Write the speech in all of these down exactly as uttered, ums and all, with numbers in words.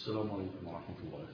السلام عليكم ورحمة الله.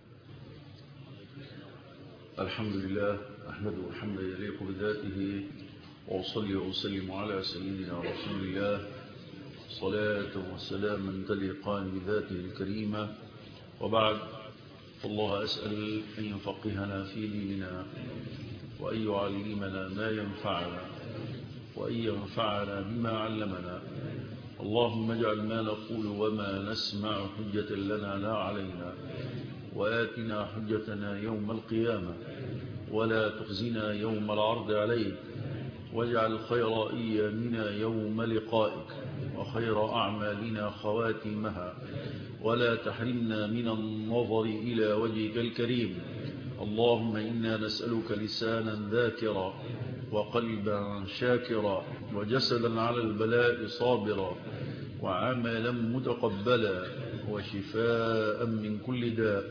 الحمد لله أحمده حمدا يليق بذاته، وأصلي وأسلم على سيدنا رسول الله صلاة وسلاما تليقان بذاته الكريمة، وبعد، فالله أسأل أن يفقهنا في ديننا، وأن يعلمنا ما ينفعنا، وأن ينفعنا بما علمنا. اللهم اجعل ما نقول وما نسمع حجة لنا لا علينا، وآتنا حجتنا يوم القيامة، ولا تخزنا يوم العرض عليك، واجعل خير أيامنا يوم لقائك، وخير أعمالنا خواتمها، ولا تحرمنا من النظر إلى وجهك الكريم. اللهم إنا نسألك لسانا ذاكرا، وقلبا شاكرا، وجسدا على البلاء صابرا، وعملا متقبلا، وشفاء من كل داء،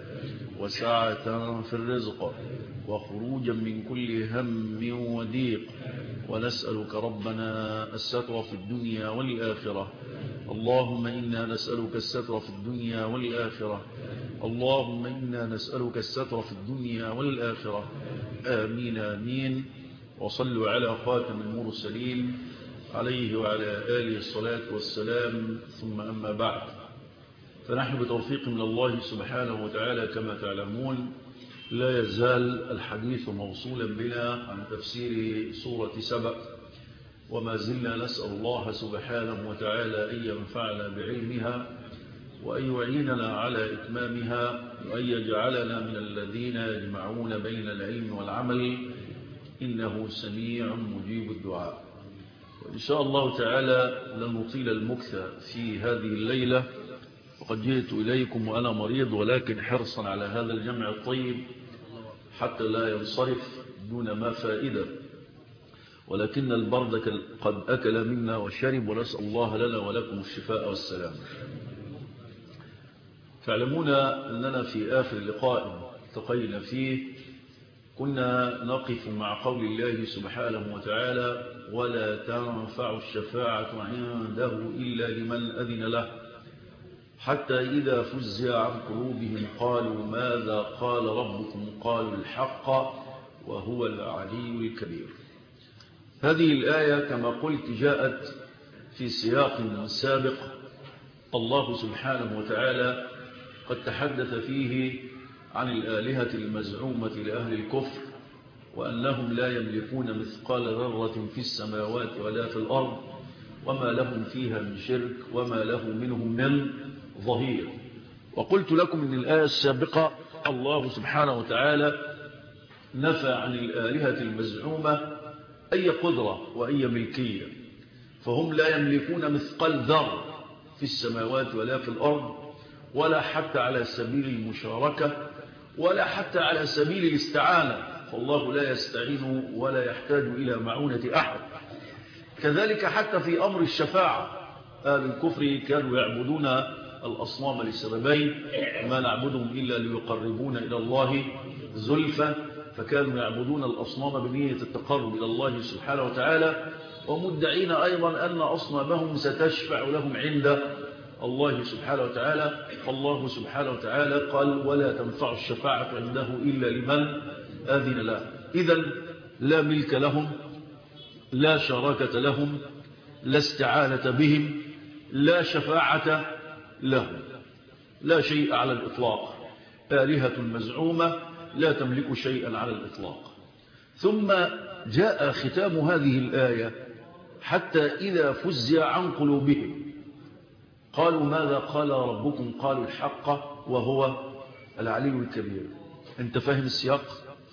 وسعة في الرزق، وخروجا من كل هم وضيق. ونسألك ربنا الستر في الدنيا والآخرة. اللهم إنا نسألك الستر في الدنيا والآخرة. اللهم إنا نسألك الستر في الدنيا والآخرة. آمين آمين. وصلوا على خاتم المرسلين عليه وعلى آله الصلاة والسلام، ثم أما بعد، فنحن بتوفيق من الله سبحانه وتعالى كما تعلمون لا يزال الحديث موصولا بنا عن تفسير سورة سبأ، وما زلنا نسأل الله سبحانه وتعالى أن ينفعنا بعلمها، وأن يعيننا على إتمامها، وأن يجعلنا من الذين يجمعون بين العلم والعمل، إنه سميع مجيب الدعاء. وإن شاء الله تعالى لن نطيل المكث في هذه الليلة، وقد جئت إليكم وأنا مريض، ولكن حرصا على هذا الجمع الطيب حتى لا ينصرف دون ما فائدة، ولكن البرد قد أكل منا وشرب، ونسأل الله لنا ولكم الشفاء والسلام. تعلمون أننا في آخر لقاء التقينا فيه كنا نقف مع قول الله سبحانه وتعالى: ولا تنفع الشفاعة عنده إلا لمن أذن له، حتى إذا فزع عن قلوبهم قالوا ماذا قال ربكم؟ قالوا الحق وهو العلي الكبير. هذه الآية كما قلت جاءت في سياق سابق. الله سبحانه وتعالى قد تحدث فيه عن الآلهة المزعومة لأهل الكفر، وأنهم لا يملكون مثقال ذرة في السماوات ولا في الأرض، وما لهم فيها من شرك، وما له منهم من ظهير. وقلت لكم إن الآية السابقة الله سبحانه وتعالى نفى عن الآلهة المزعومة أي قدرة وأي ملكية، فهم لا يملكون مثقال ذرة في السماوات ولا في الأرض، ولا حتى على سبيل المشاركة، ولا حتى على سبيل الاستعانة، فالله لا يستعين ولا يحتاج إلى معونة أحد. كذلك حتى في أمر الشفاعة، أهل الكفر كانوا يعبدون الأصنام لسببين: ما نعبدهم إلا ليقربون إلى الله زلفى، فكانوا يعبدون الأصنام بنية التقرب إلى الله سبحانه وتعالى، ومدعين أيضا أن أصنامهم ستشفع لهم عند الله سبحانه وتعالى. فالله سبحانه وتعالى قال: ولا تنفع الشفاعة عنده إلا لمن آذن له. إذن لا ملك لهم، لا شراكة لهم، لا استعانة بهم، لا شفاعة لهم، لا شيء على الإطلاق. آلهة مزعومة لا تملك شيئا على الإطلاق. ثم جاء ختام هذه الآية: حتى إذا فزع عن قلوبهم قالوا ماذا قال ربكم؟ قالوا الحق وهو العلي الكبير. انت فاهم السياق؟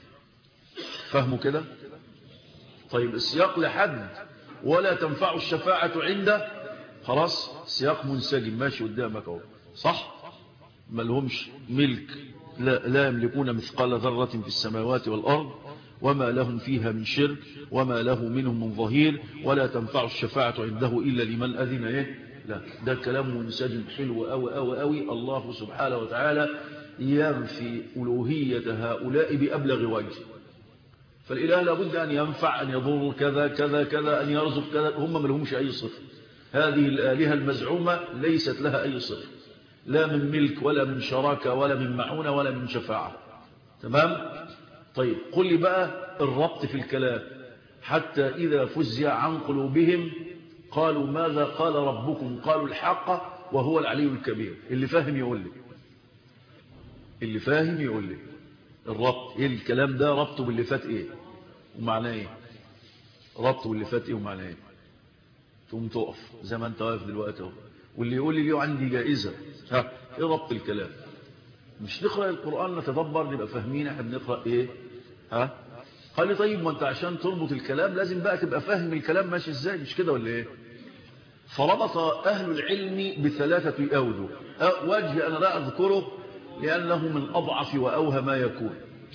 فهموا كده؟ طيب، السياق لحد ولا تنفع الشفاعة عنده، خلاص سياق منسجم ماشي قدامك اهو، صح؟ ما لهمش ملك، لا, لا يملكون مثقال ذرة في السماوات والأرض، وما لهم فيها من شرك، وما له منهم من ظهير، ولا تنفع الشفاعة عنده إلا لمن أذن إيه؟ لا، ده كلام منسجم حلو أوي أوي أوي. الله سبحانه وتعالى ينفي ألوهية هؤلاء بأبلغ وجه. فالإله لابد أن ينفع، أن يضر كذا كذا كذا، أن يرزق كذا، هم ما لهمش أي صفة. هذه الآلهة المزعومة ليست لها أي صفة، لا من ملك ولا من شراكة ولا من معونة ولا من شفاعة. تمام؟ طيب قل لي بقى الربط في الكلام. حتى إذا فزع عن قلوبهم قالوا ماذا قال ربكم؟ قالوا الحق وهو العلي الكبير. اللي فاهم يقول لي، اللي فاهم يقول لي الربط ايه الكلام ده، ربطه باللي فات ايه ومعناه ايه؟ ربطه باللي فات ايه ومعناه ايه؟ تقوم تقف زي ما انت واقف دلوقتي اهو، واللي يقول لي ليه عندي جائزة. ها ايه ربط الكلام؟ مش نقرأ القرآن نتدبر نبقى فاهمين احنا بنقرأ ايه؟ ها قال لي طيب ما انت عشان تربط الكلام لازم بقى تبقى فاهم الكلام ماشي ازاي، مش كده ولا ايه؟ فربط أهل العلم بثلاثة أوجه. وجه أنا لا أذكره لأنه من أضعف وأوهى ما يكون،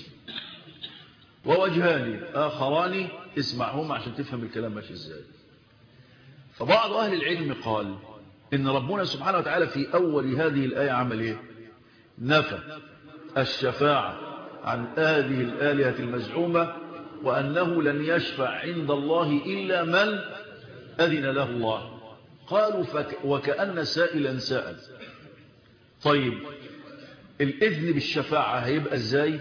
ووجهان آخران اسمعهم عشان تفهم الكلام ماشي ازاي. فبعض أهل العلم قال إن ربنا سبحانه وتعالى في أول هذه الآية عمل إيه؟ نفى الشفاعة عن هذه الآلهة المزعومة، وأنه لن يشفع عند الله إلا من أذن له الله. قالوا فك وكأن سائلا سأل طيب الإذن بالشفاعة هيبقى ازاي؟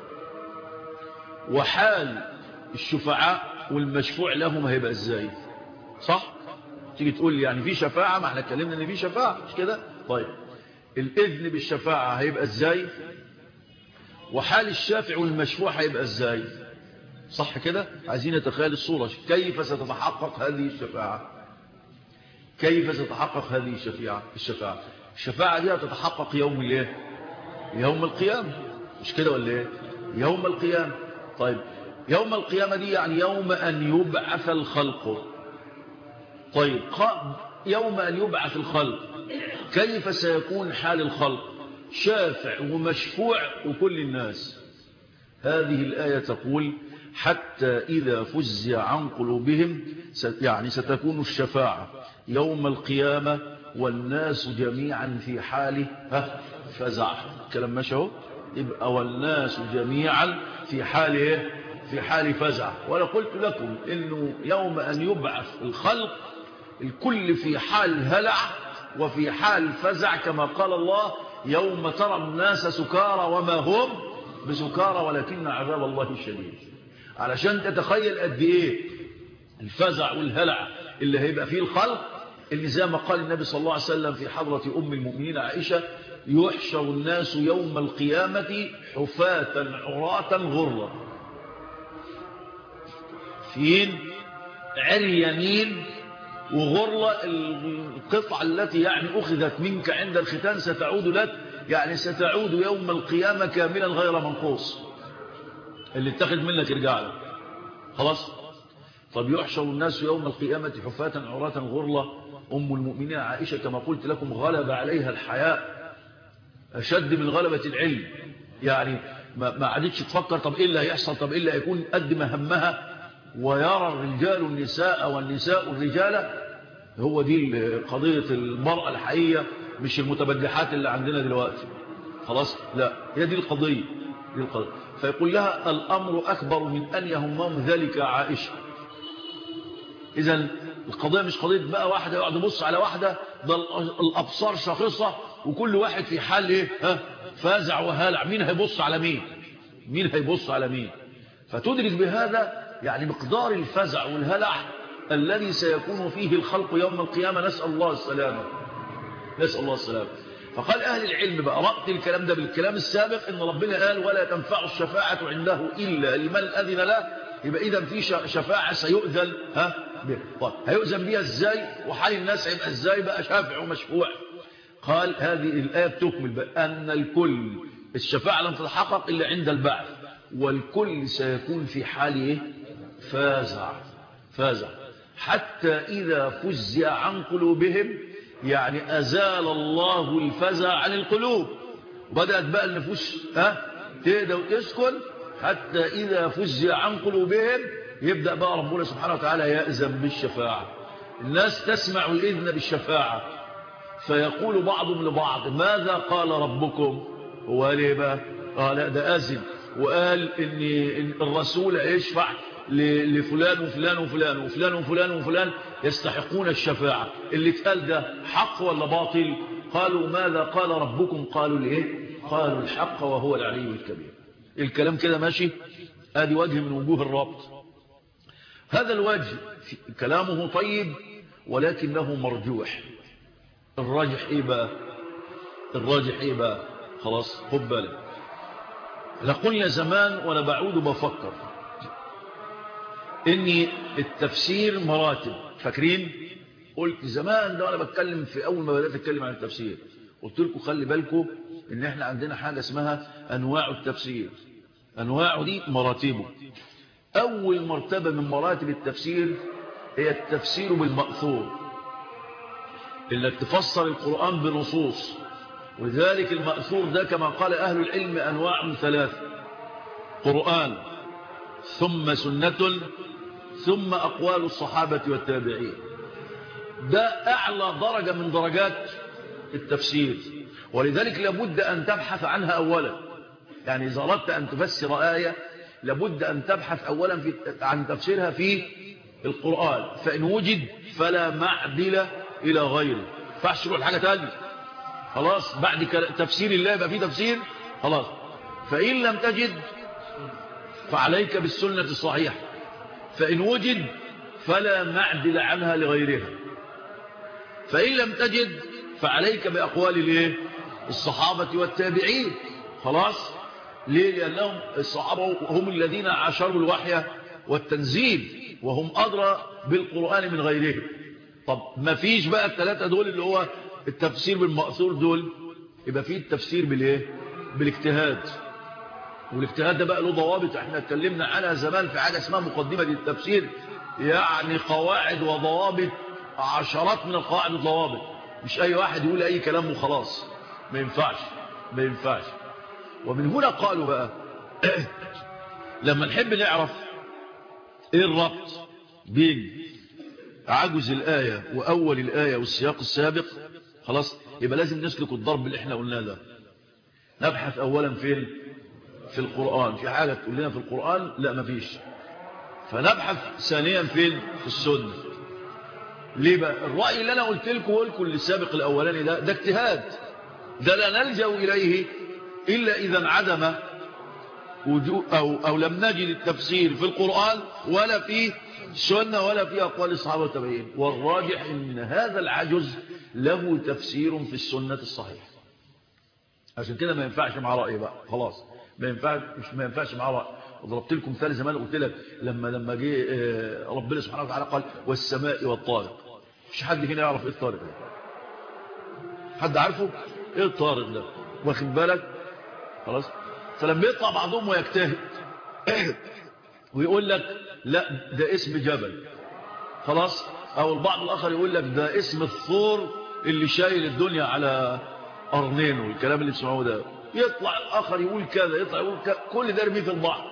وحال الشفعاء والمشفوع لهم هيبقى ازاي؟ صح؟ تيجي تقول لي يعني في شفاعة، ما احنا اتكلمنا ان في شفاعة مش كده؟ طيب الإذن بالشفاعة هيبقى ازاي؟ وحال الشافع والمشفوع هيبقى ازاي؟ صح كده؟ عايزين نتخيل الصورة. كيف ستتحقق هذه الشفاعة؟ كيف ستتحقق هذه الشفاعة؟ الشفاعة الشفاعة دي هتتحقق يوم الايه؟ يوم القيامة، مش كده ولا ايه؟ يوم القيامة. طيب يوم القيامة دي يعني يوم أن يبعث الخلق. طيب يوم أن يبعث الخلق كيف سيكون حال الخلق؟ شافع ومشفوع وكل الناس. هذه الآية تقول حتى إذا فزع عن قلوبهم، يعني ستكون الشفاعة يوم القيامة والناس جميعا في حال فزع. الكلام ماشي اهو. يبقى والناس جميعا في حال ايه؟ في حال فزع. وانا قلت لكم انه يوم ان يبعث الخلق الكل في حال هلع وفي حال فزع، كما قال الله يوم ترى الناس سكارى وما هم بسكارى ولكن عذاب الله شديد. علشان تتخيل قد ايه الفزع والهلع اللي هيبقى فيه الخلق، اللي زي ما قال النبي صلى الله عليه وسلم في حضرة أم المؤمنين عائشة يحشر الناس يوم القيامة حفاة عراة غرة، فين عريانين وغرة. القطعة التي يعني أخذت منك عند الختان ستعود لك، يعني ستعود يوم القيامة كاملا غير منقوص. اللي اتخذ منك يرجع لك خلاص. طب يحشر الناس يوم القيامة حفاة عراة غرلة. أم المؤمنين عائشة كما قلت لكم غلب عليها الحياء أشد من غلبة العلم، يعني ما عادتش تفكر طب إيه اللي هيحصل، طب إيه اللي هيكون، قد ما همها ويرى الرجال النساء والنساء الرجال. هو دي قضية المرأة الحقيقية، مش المتبجحات اللي عندنا دلوقتي خلاص. لا هي دي القضية, دي القضية. فيقول لها الأمر أكبر من أن يهمهم ذلك عائشة. إذن القضية مش قضية بقى واحدة يقعد يبص على واحدة، ده الأبصار شاخصة وكل واحد في حال إيه؟ ها فازع وهالع. مين هيبص على مين؟ مين هيبص على مين؟ فتدرك بهذا يعني مقدار الفزع والهلع الذي سيكون فيه الخلق يوم القيامة. نسأل الله السلامة، نسأل الله السلامة. فقال أهل العلم بقى ربط الكلام ده بالكلام السابق، إن ربنا قال ولا تنفع الشفاعة عنده إلا لمن أذن له. يبقى إذا في شفاعة سيؤذن ها طيب هيؤذن بيها إزاي؟ وحال الناس هيبقى إزاي بقى شافع ومشفوع؟ قال هذه الآية بتكمل بقى أن الكل الشفاعة لم تتحقق إلا عند البعث، والكل سيكون في حال إيه؟ فازع فازع حتى إذا فزع عن قلوبهم، يعني أزال الله الفزع عن القلوب، بدأت بقى النفوس ها تهدى وتسكن. حتى إذا فزع عن قلوبهم يبدأ بقى ربنا سبحانه وتعالى يأذن بالشفاعة. الناس تسمع الإذن بالشفاعة فيقول بعضهم لبعض ماذا قال ربكم؟ هو قال إيه بقى؟ قال لا ده أذن وقال إن الرسول يشفع لفلان وفلان وفلان وفلان وفلان وفلان يستحقون الشفاعة. اللي اتقال ده حق ولا باطل؟ قالوا ماذا قال ربكم؟ قالوا ليه؟ قالوا الحق وهو العلي الكبير. الكلام كده ماشي؟ ادي وجه من وجوه الربط. هذا الوجه كلامه طيب ولكنه مرجوح. الراجح ايه بقى؟ الراجح ايه بقى؟ خلاص خد بالك. لقلنا زمان وانا بعود بفكر اني التفسير مراتب. فاكرين؟ قلت زمان ده وانا بتكلم في اول ما بدات اتكلم عن التفسير، قلت لكم خلي بالكم ان احنا عندنا حاجه اسمها انواع التفسير. انواعه دي مراتبه. اول مرتبه من مراتب التفسير هي التفسير بالمأثور، انك تفسر القرآن بنصوص. ولذلك المأثور ده كما قال اهل العلم انواع ثلاثه: قرآن، ثم سنة، ثم اقوال الصحابه والتابعين. ده اعلى درجه من درجات التفسير، ولذلك لابد ان تبحث عنها اولا. يعني اذا اردت ان تفسر ايه لابد ان تبحث اولا في عن تفسيرها في القرآن، فان وجد فلا معدل الى غيره. فاحش روح حاجه ثانيه. خلاص بعد تفسير الله يبقى في تفسير. خلاص. فان لم تجد فعليك بالسنه الصحيحه، فان وجد فلا معدل عنها لغيرها. فان لم تجد فعليك باقوال الايه؟ الصحابه والتابعين. خلاص. ليه؟ لانهم الصحابه هم الذين عاشروا الوحي والتنزيل وهم ادرى بالقرآن من غيرهم. طب ما فيش بقى الثلاثه دول اللي هو التفسير بالمأثور دول، يبقى فيه التفسير بالايه؟ بالاجتهاد. والاجتهاد ده بقى له ضوابط احنا اتكلمنا عنها زمان في حاجه اسمها مقدمه للتفسير، يعني قواعد وضوابط، عشرات من القواعد والضوابط. مش اي واحد يقول اي كلام وخلاص. ما ينفعش ما ينفعش. ومن هنا قالوا بقى لما نحب نعرف ايه الربط بين عجز الآية وأول الآية والسياق السابق، خلاص يبقى لازم نسلك الضرب اللي احنا قلناه ده. نبحث أولا فين؟ في القرآن. في حاجة تقول لنا في القرآن؟ لا مفيش. فنبحث ثانيا فين؟ في السنة. ليه بقى؟ الرأي اللي أنا قلت لكم وقلكم السابق الأولاني ده ده اجتهاد، ده لا نلجأ إليه إلا إذا انعدم أو, أو لم نجد التفسير في القرآن ولا في السنة ولا في أقوال الصحابة والتابعين. والراجح إن هذا العجز له تفسير في السنة الصحيحة. عشان كده ما ينفعش مع رأي بقى. خلاص ما ينفعش مش ما ينفعش مع رأي. وضربت لكم مثال زمان قلت لك لما لما جه ربنا سبحانه وتعالى قال والسماء والطارق. مش حد هنا يعرف ايه الطارق ده؟ حد عارفه ايه الطارق ده؟ واخد بالك؟ خلاص. فلما يطلع بعضهم ويجتهد ويقول لك لا ده اسم جبل، خلاص، او البعض الاخر يقول لك ده اسم الثور اللي شايل الدنيا على قرنين والكلام اللي بسمعوه ده، يطلع الاخر يقول كذا، يطلع يقول كذا، كل ده يرميه في البحر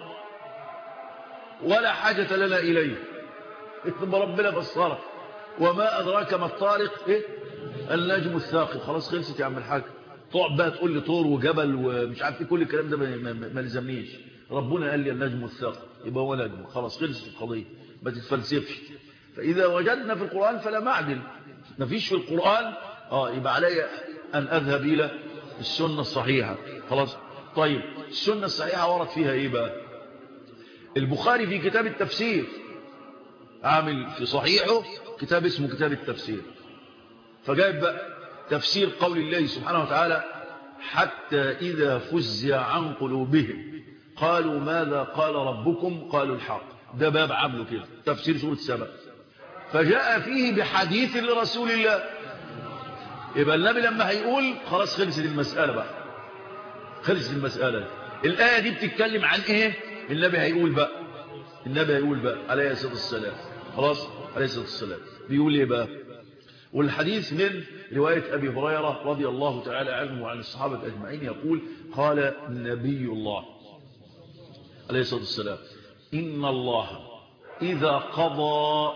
ولا حاجة لنا اليه. اكتب ربنا فسرك وما ادراك ما الطارق، ايه؟ النجم الثاقب. خلاص خلصت يا عم الحاج. تقعد بقى تقول لي طور وجبل ومش عارف ايه، كل الكلام ده ما لزمنيش. ربنا قال لي النجم الثاقب يبقى هو نجم. خلاص خلصت القضيه، ما تتفلسفش. فاذا وجدنا في القرآن فلا معدل. ما فيش في القرآن اه يبقى علي ان اذهب الى السنه الصحيحه. خلاص. طيب السنه الصحيحه ورد فيها ايه بقى؟ البخاري في كتاب التفسير عامل في صحيحه كتاب اسمه كتاب التفسير، فجايب بقى تفسير قول الله سبحانه وتعالى حتى إذا فزع عن قلوبهم قالوا ماذا قال ربكم؟ قالوا الحق. ده باب عامله كده تفسير سورة سبأ. فجاء فيه بحديث لرسول الله. يبقى النبي لما هيقول خلاص خلصت المسألة بقى، خلصت المسألة. الآية دي بتتكلم عن ايه؟ النبي هيقول بقى النبي هيقول بقى عليه الصلاة والسلام. خلاص عليه الصلاة والسلام بيقول ايه بقى؟ والحديث من رواية أبي هريرة رضي الله تعالى عنه وعن الصحابة أجمعين يقول قال نبي الله عليه الصلاة والسلام إن الله إذا قضى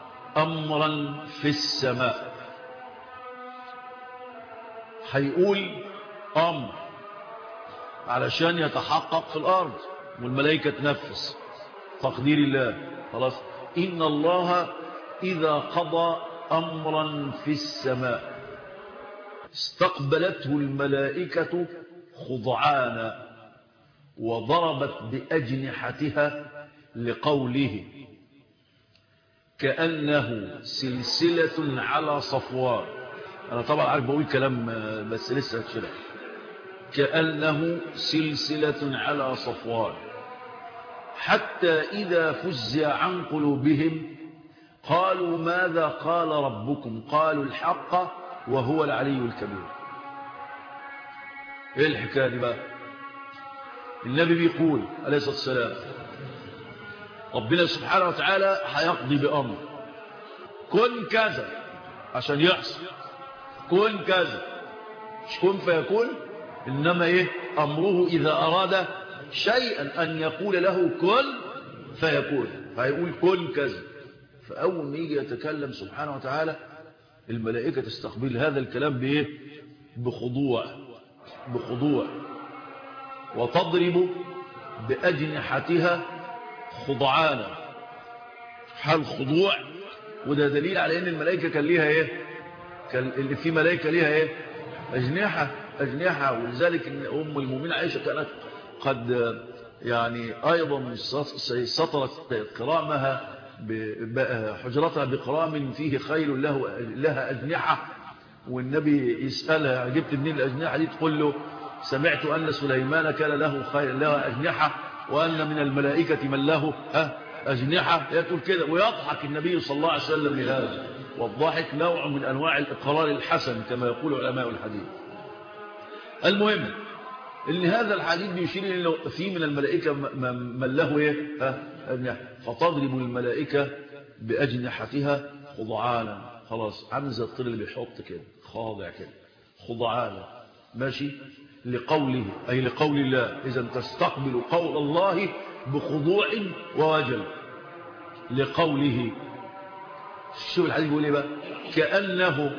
أمرا في السماء، هيقول أمر علشان يتحقق في الأرض والملائكة تنفذ تقدير الله. خلاص. إن الله إذا قضى أمرا في السماء استقبلته الملائكة خضعانا وضربت بأجنحتها لقوله كأنه سلسلة على صفوان. أنا طبعا عارف بقول كلام بس لسه هتشرح. كأنه سلسلة على صفوان حتى إذا فزع عن قلوبهم قالوا ماذا قال ربكم قالوا الحق وهو العلي الكبير. ايه الحكاية دي بقى؟ النبي بيقول عليه الصلاة والسلام ربنا سبحانه وتعالى هيقضي بأمر كن كذا عشان يحصل، كن كذا مش كن فيكون، إنما إيه أمره إذا أراد شيئا أن يقول له كن فيكون، فيقول كن كذا. فأول ما يجي يتكلم سبحانه وتعالى الملائكة تستقبل هذا الكلام بإيه؟ بخضوع بخضوع وتضرب بأجنحتها خضعانا حال خضوع. وده دليل على ان الملائكة كان ليها ايه؟ كان اللي في ملائكة ليها ايه؟ اجنحة اجنحة. ولذلك ان ام المؤمنين عائشة كانت قد يعني ايضا سطرت قرامها حجرتها بقرام فيه خيل له لها اجنحة، والنبي يسألها جبت منين الاجنحة دي؟ تقول له سمعت ان سليمان كان له خيل لها اجنحة وأن من الملائكة من له أجنحة. يقول كده ويضحك النبي صلى الله عليه وسلم لهذا، والضحك نوع من أنواع الإقرار الحسن كما يقول علماء الحديث. المهم إن هذا الحديث بيشير إنه في من الملائكة من له إيه؟ أجنحة، فتضرب الملائكة بأجنحتها خضعانا. خلاص عامل زي الطير اللي بيحط كده خاضع كده خضعانا ماشي لقوله أي لقول الله. إذا تستقبل قول الله بخضوع ووجل لقوله. شوف الحديث بيقول ايه بقى؟ كأنه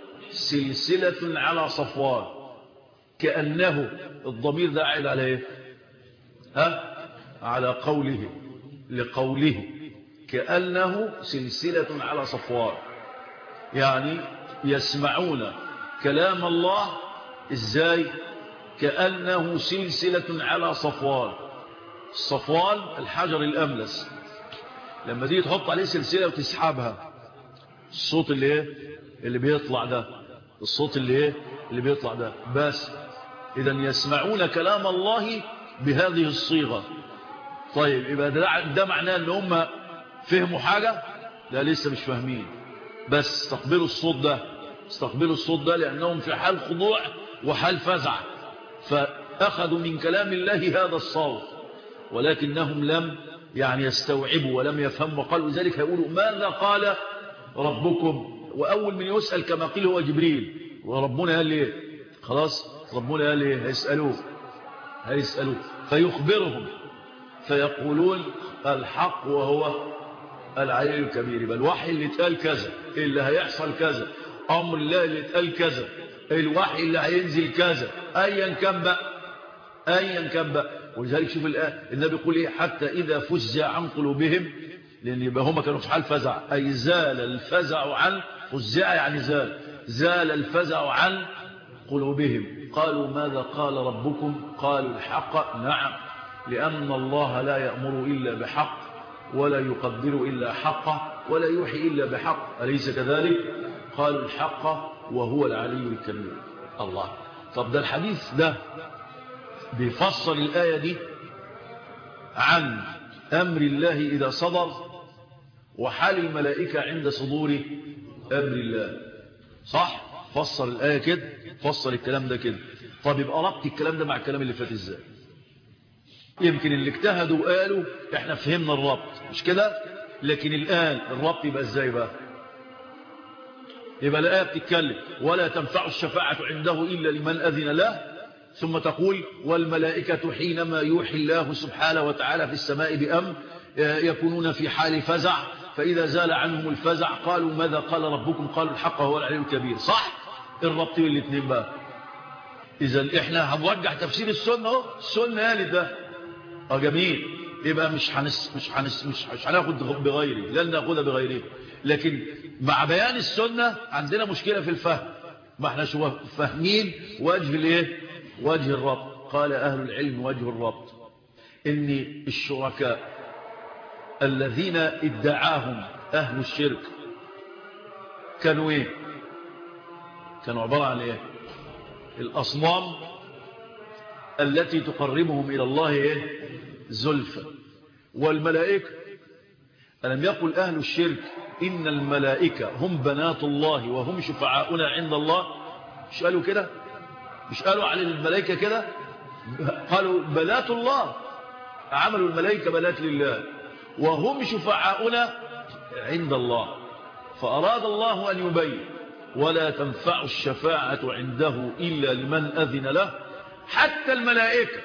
سلسلة على صفوان. كأنه الضمير ده قاعد على ايه؟ ها؟ على قوله لقوله كأنه سلسلة على صفوان، يعني يسمعون كلام الله ازاي؟ كأنه سلسلة على صفوان. الصفوان الحجر الأملس، لما تيجي تحط عليه سلسلة وتسحبها الصوت اللي ايه اللي بيطلع ده، الصوت اللي ايه اللي بيطلع ده بس. إذا يسمعون كلام الله بهذه الصيغة. طيب يبقى ده, ده معناه ان هم فهموا حاجة؟ لا لسه مش فاهمين، بس استقبلوا الصوت ده استقبلوا الصوت ده لأنهم في حال خضوع وحال فزع، فأخذوا من كلام الله هذا الصوت، ولكنهم لم يعني يستوعبوا ولم يفهموا، وقالوا ذلك هيقولوا ماذا قال ربكم؟ وأول من يسأل كما قيل هو جبريل، وربنا قال ليه؟ خلاص ربنا قال ليه؟ هيسألوه هيسألوه فيخبرهم فيقولون الحق وهو العلي الكبير. بل الوحي اللي اتقال كذا، اللي هيحصل كذا، أمر الله اللي اتقال كذا، الوحي اللي هينزل كذا، أيا كان بقى أيا كان بقى. ولذلك شوف الآن النبي يقول إيه؟ حتى إذا فزع عن قلوبهم، لأن يبقى هم كانوا في حال فزع، أي زال الفزع عن فزع يعني زال زال الفزع عن قلوبهم. قالوا ماذا قال ربكم؟ قالوا الحق. نعم، لأن الله لا يأمر إلا بحق ولا يقدر إلا حقه ولا يوحي إلا بحق، أليس كذلك؟ قالوا الحق وهو العلي الكبير. الله. طب ده الحديث ده بيفصل الآية دي عن أمر الله إذا صدر وحال الملائكة عند صدور أمر الله، صح؟ فصل الآية كده، فصل الكلام ده كده. طب يبقى ربط الكلام ده مع الكلام اللي فات ازاي؟ يمكن اللي اجتهدوا وقالوا احنا فهمنا الربط، مش كده؟ لكن الآن الربط يبقى ازاي بقى؟ يبقى الآية بتتكلم ولا تنفع الشفاعة عنده إلا لمن أذن له، ثم تقول والملائكة حينما يوحي الله سبحانه وتعالى في السماء بأمر يكونون في حال فزع، فإذا زال عنهم الفزع قالوا ماذا قال ربكم؟ قالوا الحق هو العلي الكبير. صح؟ الربط بين الاثنين بقى. إذا احنا هنرجح تفسير السنة اهو، السنة قالت ده اه جميل، يبقى مش هنس مش هنس مش مش هناخد بغيره، لن ناخدها بغيره. لكن مع بيان السنة عندنا مشكلة في الفهم. ما احنا شو فاهمين وجه الايه وجه الربط. قال أهل العلم وجه الربط إن الشركاء الذين ادعاهم أهل الشرك كانوا ايه كانوا عبارة عن ايه الأصنام التي تقربهم إلى الله ايه زلفى. والملائكة ألم يقل أهل الشرك إن الملائكة هم بنات الله وهم شفعاؤنا عند الله؟ مش قالوا كده؟ مش قالوا على الملائكة كده؟ قالوا بنات الله، عملوا الملائكة بنات لله وهم شفعاؤنا عند الله. فأراد الله أن يبين ولا تنفع الشفاعة عنده إلا لمن أذن له. حتى الملائكة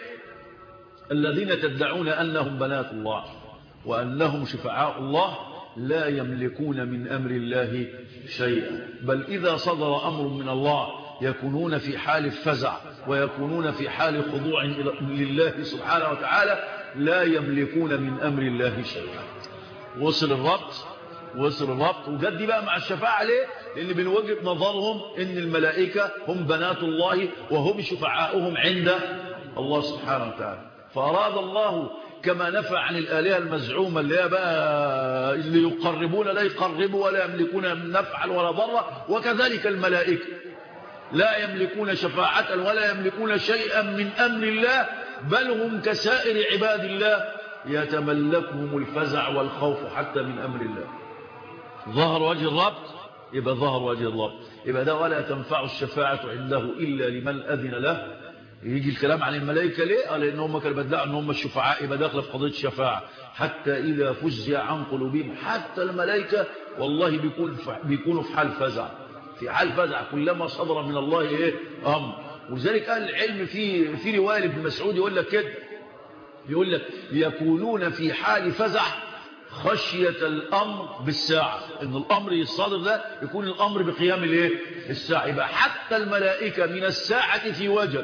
الذين تدعون أنهم بنات الله وأنهم شفعاء الله لا يملكون من أمر الله شيئا، بل إذا صدر أمر من الله يكونون في حال فزع ويكونون في حال خضوع لله سبحانه وتعالى، لا يملكون من أمر الله شيئا. وصل الربط وصل الربط وجد دي بقى مع الشفاعة. ليه؟ لأن من وجهة نظرهم إن الملائكة هم بنات الله وهم شفعاؤهم عند الله سبحانه وتعالى. فأراد الله كما نفى عن الآلهة المزعومة اللي هي بقى اللي يقربون لا يقربوا ولا يملكون من نفعا ولا ضرا، وكذلك الملائكة لا يملكون شفاعة ولا يملكون شيئا من أمر الله، بل هم كسائر عباد الله يتملكهم الفزع والخوف حتى من أمر الله. ظهر وجه الربط، يبقى ظهر وجه الربط، يبقى ده ولا تنفع الشفاعة عنده إلا لمن أذن له. يجي الكلام عن الملائكة ليه؟ قال إنهم كانوا بدعوا إنهم الشفعاء، يبقى داخل في قضية الشفاعة. حتى إذا فزع عن قلوبهم، حتى الملائكة والله بيكون بيكونوا في حال فزع، في حال فزع كلما صدر من الله إيه أمر. ولذلك أهل العلم في في رواية لابن مسعود يقول لك كده، يقول لك يكونون في حال فزع خشية الأمر بالساعة، إن الأمر يصادر ده يكون الأمر بقيام الإيه الساعة. يبقى حتى الملائكة من الساعة في وجل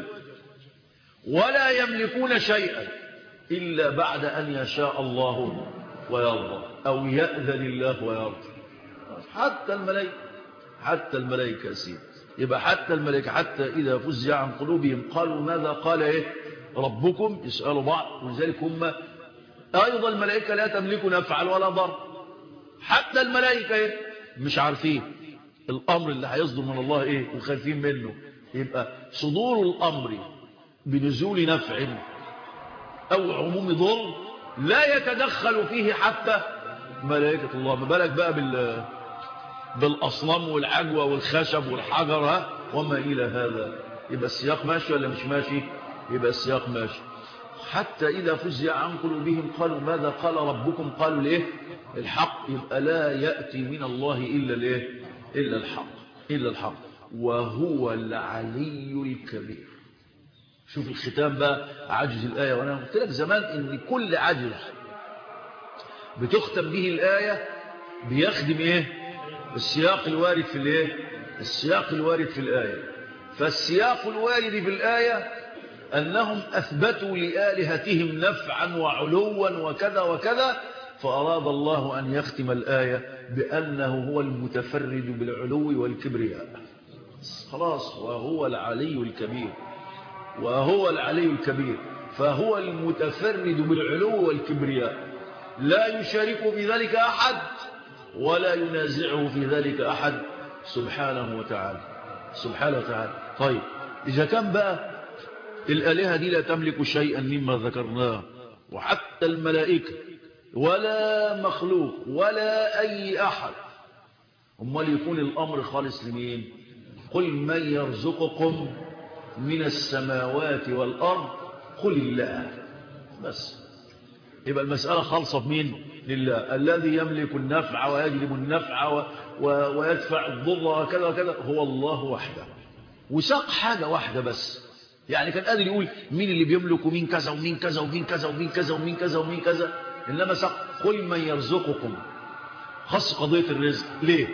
ولا يملكون شيئا إلا بعد أن يشاء الله ويرضى أو يأذن الله ويرضى. حتى الملائكة حتى الملائكة سيد. يبقى حتى الملائكة حتى إذا فزع عن قلوبهم قالوا ماذا قال إيه ربكم، يسألوا بعض. ولذلك هم أيضا الملائكة لا تملك نفعا ولا ضر. حتى الملائكة إيه مش عارفين الأمر اللي هيصدر من الله إيه وخايفين منه. يبقى صدور الأمر بنزول نفع أو عموم ضر لا يتدخل فيه حتى ملائكة الله. ما بالك بقى بال بالأصنام والعجوة والخشب والحجر وما إلى هذا. يبقى السياق ماشي ولا مش ماشي؟ يبقى السياق ماشي. حتى إذا فزع عن قلوبهم قالوا ماذا قال ربكم، قالوا ليه الحق. يبقى لا يأتي من الله إلا ليه إلا الحق إلا الحق وهو العلي الكبير. شوف الختام بقى عجز الآية. وأنا قلت لك زمان إن كل عجز بتختم به الآية بيخدم إيه السياق الوارد في الإيه السياق الوارد في الآية. فالسياق الوارد في الآية أنهم أثبتوا لآلهتهم نفعا وعلوا وكذا وكذا، فأراد الله أن يختم الآية بأنه هو المتفرد بالعلو والكبرياء. خلاص وهو العلي الكبير وهو العلي الكبير فهو المتفرد بالعلو والكبرياء، لا يشارك في ذلك أحد ولا ينازعه في ذلك أحد سبحانه وتعالى سبحانه وتعالى. طيب إذا كان بقى الآلهة دي لا تملك شيئا مما ذكرناه، وحتى الملائكة ولا مخلوق ولا أي أحد، أمال يكون الأمر خالص لمين؟ قل من يرزقكم من السماوات والأرض قل الله. بس يبقى المسألة خالصة بمين؟ لله الذي يملك النفع ويجلب النفع و... و... ويدفع الضر وكذا وكذا، هو الله وحده. وساق حاجة واحدة بس، يعني كان قادر يقول مين اللي بيملك ومين كذا ومين كذا ومين كذا ومين كذا ومين كذا ومين كذا، إنما ساق قل من يرزقكم، خص قضية الرزق. ليه؟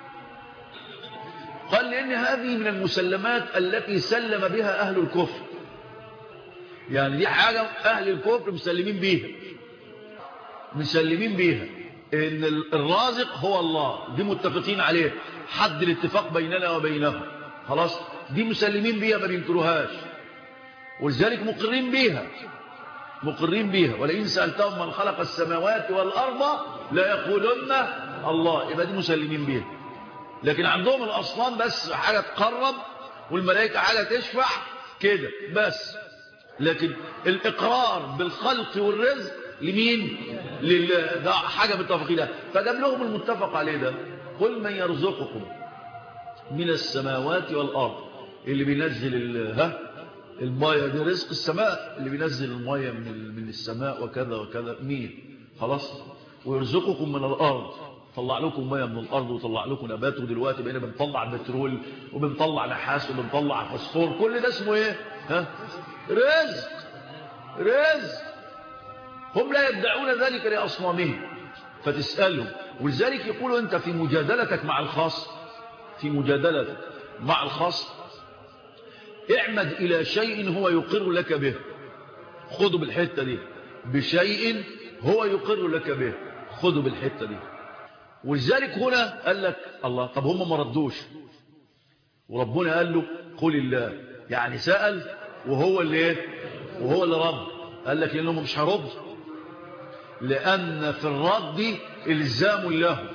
قال لأن هذه من المسلمات التي سلم بها أهل الكفر، يعني دي حاجة أهل الكفر مسلمين بيها مسلمين بيها إن الرازق هو الله، دي متفقين عليه، حد الاتفاق بيننا وبينهم. خلاص دي مسلمين بيها ما بينكروهاش، ولذلك مقرين بيها مقرين بيها. ولئن سألتهم من خلق السماوات والأرض لا يقولن الله، يبقى دي مسلمين بيها. لكن عندهم الأصنام بس حاجة تقرب، والملائكة حاجة تشفع كده بس. لكن الإقرار بالخلق والرزق لمين؟ لله، ده حاجة متفقين لها. فجاب لهم المتفق عليه ده، قل من يرزقكم من السماوات والأرض، اللي بينزل ها المايه دي رزق السماء، اللي بينزل المايه من من السماء وكذا وكذا، مين؟ خلاص. ويرزقكم من الأرض، طلع لكم ميه من الأرض وطلع لكم نبات، ودلوقتي بقينا بنطلع بترول وبنطلع نحاس وبنطلع فوسفور، كل ده اسمه ايه؟ ها؟ رزق رزق. هم لا يدعون ذلك لأصنامهم، فتسألهم. ولذلك يقولوا أنت في مجادلتك مع الخاص، في مجادلتك مع الخاص اعمد إلى شيء هو يقر لك به. خذوا بالحتة دي، بشيء هو يقر لك به، خذوا بالحتة دي. ولذلك هنا قال لك الله، طب هم ما ردوش، وربنا قال له قل الله، يعني سأل وهو اللي ايه؟ وهو اللي رد. قال لك لأنهم مش هرد، لأن في الرد إلزام له،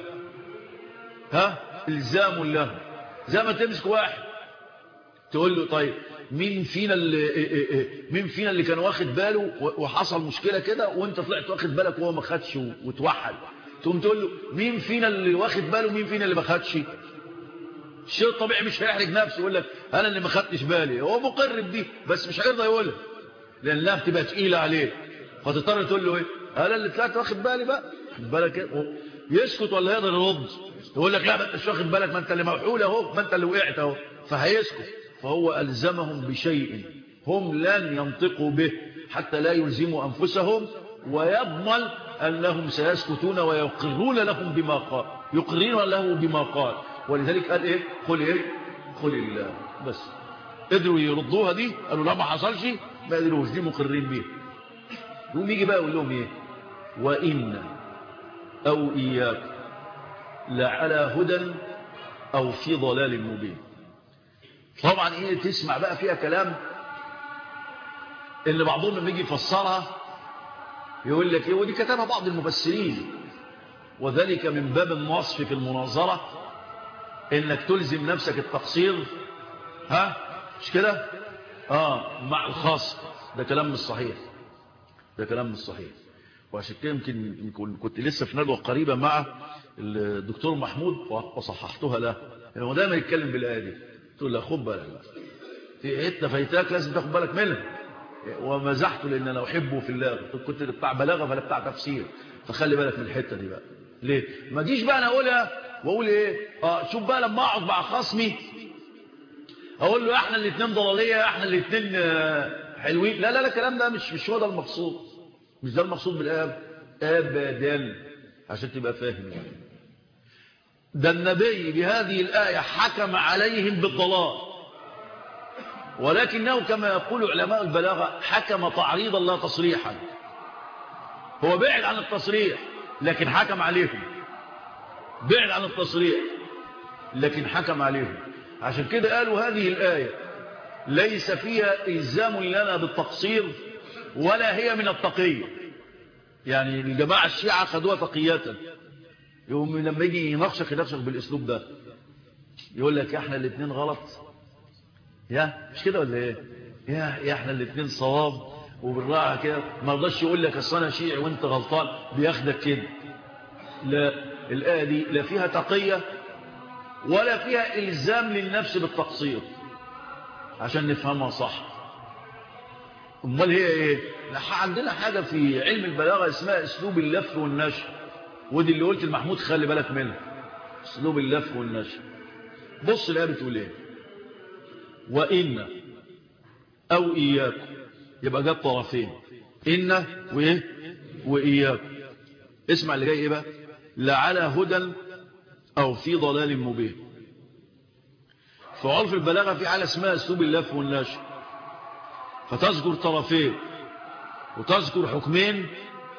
ها إلزام له. زي ما تمسك واحد تقول له طيب مين فينا اللي مين فينا اللي كان واخد باله وحصل مشكلة كده وانت طلعت واخد بالك وهو ما خدش وتوحد، تقوم تقول له مين فينا اللي واخد باله ومين فينا اللي ما خدش. الشيء الطبيعي مش هيحرج نفسه يقول لك انا اللي ما خدتش بالي، هو مقر بدي بس مش هيرضى يقولها لانها بتبقى تقيله عليه، فتضطر تقول له ايه؟ انا اللي طلعت واخد بالي بقى، خد بالك. يسكت ولا يقدر يرد؟ يقول لك لا ما انتش واخد بالك، ما انت اللي موحول اهو، ما انت اللي وقعت اهو، فهيسكت. فهو ألزمهم بشيء هم لن ينطقوا به حتى لا يلزموا أنفسهم، ويضمن أنهم سيسكتون ويقرون لهم بما قال، يقرون له بما قال. ولذلك قال إيه؟ قل إيه؟ قل الله. بس قدروا يردوها دي، قالوا لا ما حصلش، ما قدروش، دي مقرين بيه. يقوم يجي بقى يقول لهم إيه؟ وإن أو إياك لعلى هدى أو في ضلال مبين. طبعا ايه تسمع بقى فيها كلام اللي بعضهم لما يجي يفسرها يقول لك ايه، ودي كتبها بعض المفسرين، وذلك من باب النصف في المناظرة، انك تلزم نفسك التقصير، ها مش كده؟ اه مع الخاص. ده كلام مش صحيح، ده كلام مش صحيح. وعشان كده يمكن كنت لسه في ندوة قريبة مع الدكتور محمود وصححتها له، انه دايما يتكلم بالآية دي، تقول له خد بالك في حته فايتاك لازم تاخد بالك منها. ومزحته لان انا احبه في الله، كنت بتاع بلاغه فلا بتاع تفسير، فخلي بالك من الحته دي بقى. ليه ما جيش بقى انا اقولها واقول ايه؟ اه شوف بقى لما اقعد مع خصمي اقول له احنا الاثنين ضلاليه، احنا الاثنين حلوين. لا لا لا الكلام ده مش مش هو ده المقصود، مش ده المقصود بالايه ابدا، عشان تبقى فاهم يعني. ده النبي بهذه الآية حكم عليهم بالضلال، ولكنه كما يقول علماء البلاغة حكم تعريضا لا تصريحا. هو بعد عن التصريح لكن حكم عليهم، بعد عن التصريح لكن حكم عليهم. عشان كده قالوا هذه الآية ليس فيها إلزام لنا بالتقصير ولا هي من التقية. يعني الجماعة الشيعة خدوها تقية، يوم لما يجي يناقشك يناقشك بالاسلوب ده، يقول لك يا احنا الاثنين غلط، يا مش كده ولا ايه؟ يا يا احنا الاثنين صواب، وبالراحه كده ما رضاش يقول لك اصل انا شيعي وانت غلطان، بياخدك كده. لا، الايه دي لا فيها تقيه ولا فيها الزام للنفس بالتقصير، عشان نفهمها صح. امال هي ايه؟ عندنا حاجه في علم البلاغه اسمها اسلوب اللف والنشر، ودي اللي قلت المحمود خلي بالك منها، اسلوب اللف والنشر. بص الآية بتقول ايه؟ وإن أو إياكم، يبقى جاب طرفين، إن وإيه وإياكم. اسمع اللي جاي ايه بقى؟ لعلى هدى أو في ضلال مبين. في عرف البلاغة في حالة اسمها اسلوب اللف والنشر، فتذكر طرفين وتذكر حكمين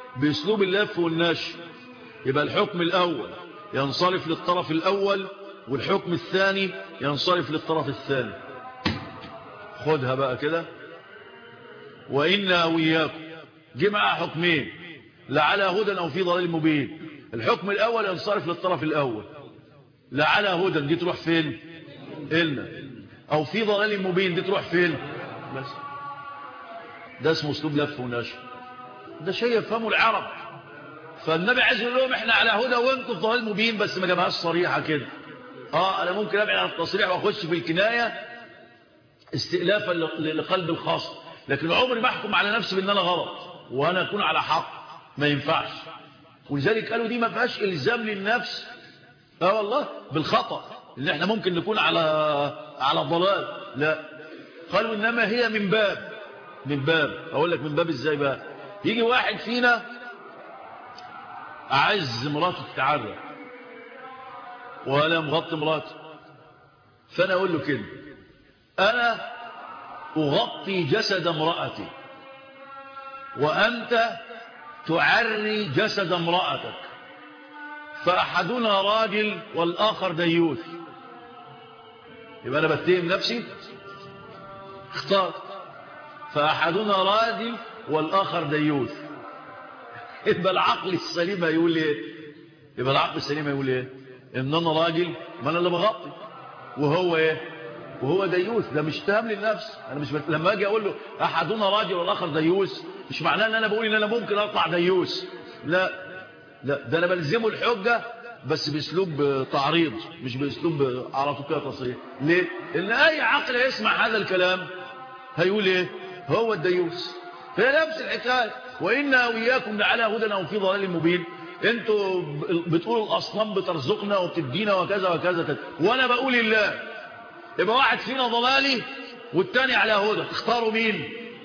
باسلوب اللف والنشر. يبقى الحكم الأول ينصرف للطرف الأول والحكم الثاني ينصرف للطرف الثاني. خدها بقى كده. وإنا وإياكم جه معها حكمين، لعلى هدى أو في ضلال مبين. الحكم الأول ينصرف للطرف الأول، لعلى هدى دي تروح فين؟ إلنا. أو في ضلال مبين دي تروح فين؟ بس ده اسمه اسلوب لف ونشر، ده شيء يفهمه العرب. فالنبي عايز يقول لهم احنا على هدى وانتم في ضلال مبين، بس ما جابهاش صريحه كده. اه انا ممكن ابعد عن التصريح واخش في الكنايه استئلافا لقلب الخاص، لكن عمري ما احكم على نفسي بان انا غلط وانا اكون على حق، ما ينفعش. ولذلك قالوا دي ما فيهاش الزام للنفس اه والله بالخطا، ان احنا ممكن نكون على على ضلال، لا. قالوا انما هي من باب من باب اقول لك من باب ازاي بقى. يجي واحد فينا عايز مراته تتعرى وانا مغطي مراته، فانا اقول له كده انا اغطي جسد امرأتي وانت تعري جسد امرأتك، فاحدنا راجل والاخر ديوث، يبقى انا بتهم نفسي. اختار فاحدنا راجل والاخر ديوث، يبقى العقل السليم هيقول ايه؟ يبقى العقل السليم هيقول ايه؟ ان انا راجل ما انا اللي بغطي وهو ايه؟ وهو ديوث. ده مش اتهام للنفس. انا مش بت... لما اجي اقول له احدنا راجل والاخر ديوث مش معناه ان انا بقول ان انا ممكن اطلع ديوث، لا لا، ده انا بلزمه الحجه بس باسلوب تعريض مش باسلوب على طول كده تصريح. ليه؟ لان اي عقل يسمع هذا الكلام هيقول ايه؟ هو الديوث. فهي نفس الحكايه. وإنا وإياكم لعلى هدى أو في ضلال مبين. انتوا بتقولوا الأصنام بترزقنا وبتدينا وكذا وكذا كذا، وأنا بقول الله. يبقى واحد فينا ضلالي والتاني على هدى، تختاروا مين؟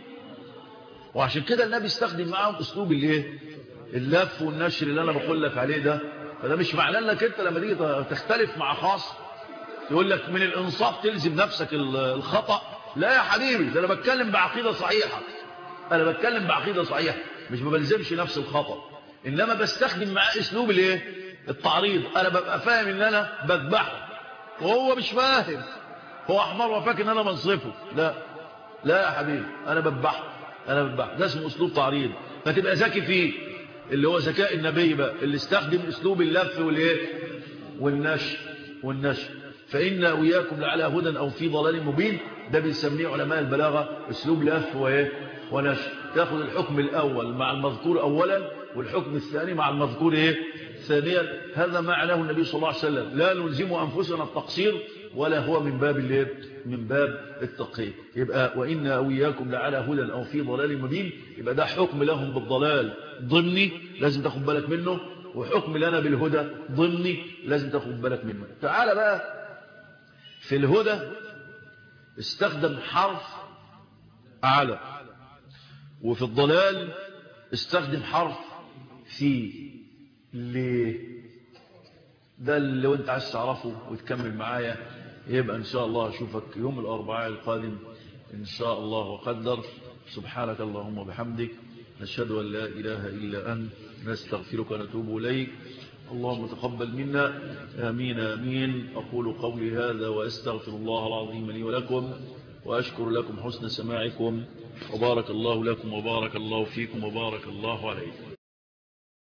وعشان كده النبي استخدم معاهم أسلوب الايه؟ اللف والنشر اللي أنا بقول لك عليه ده. فده مش معناه انك انت لما تيجي تختلف مع خاص يقول لك من الإنصاف تلزم نفسك الخطأ. لا يا حبيبي، ده أنا بتكلم بعقيدة صحيحة، أنا بتكلم بعقيدة صحيحة، مش ببلزمش نفس الخطأ، إنما بستخدم معاه أسلوب الايه؟ التعريض. أنا ببقى فاهم إن أنا بذبحه وهو مش فاهم، هو أحمر وفاكر إن أنا منصفه. لا لا يا حبيبي، أنا بذبحه أنا بذبحه. ده اسمه أسلوب تعريض، فتبقى ذكي فيه، اللي هو ذكاء النبي بقى اللي استخدم أسلوب اللف والايه؟ والنشر والنشر. فإنا وإياكم لعلى هدى أو في ضلال مبين. ده بنسميه علماء البلاغة أسلوب لف وايه؟ ونشر. تاخذ الحكم الأول مع المذكور أولا والحكم الثاني مع المذكور إيه؟ ثانيا. هذا ما معناه النبي صلى الله عليه وسلم لا نلزم أنفسنا التقصير ولا هو من باب الايه؟ من باب التقييد. يبقى وإنا وإياكم لعلى هدى أو في ضلال مبين، يبقى ده حكم لهم بالضلال ضمني لازم تاخد بالك منه، وحكم لنا بالهدى ضمني لازم تاخد بالك منه. تعال بقى في الهدى استخدم حرف على، وفي الضلال استخدم حرف في. ليه؟ ده اللي لو انت عايز تعرفه وتكمل معايا يبقى ان شاء الله اشوفك يوم الاربعاء القادم ان شاء الله وقدر. سبحانك اللهم وبحمدك، نشهد ان لا اله الا انت، نستغفرك ونتوب اليك. اللهم تقبل منا، آمين آمين. أقول قولي هذا وأستغفر الله العظيم لي ولكم، وأشكر لكم حسن سماعكم، وبارك الله لكم وبارك الله فيكم وبارك الله عليكم.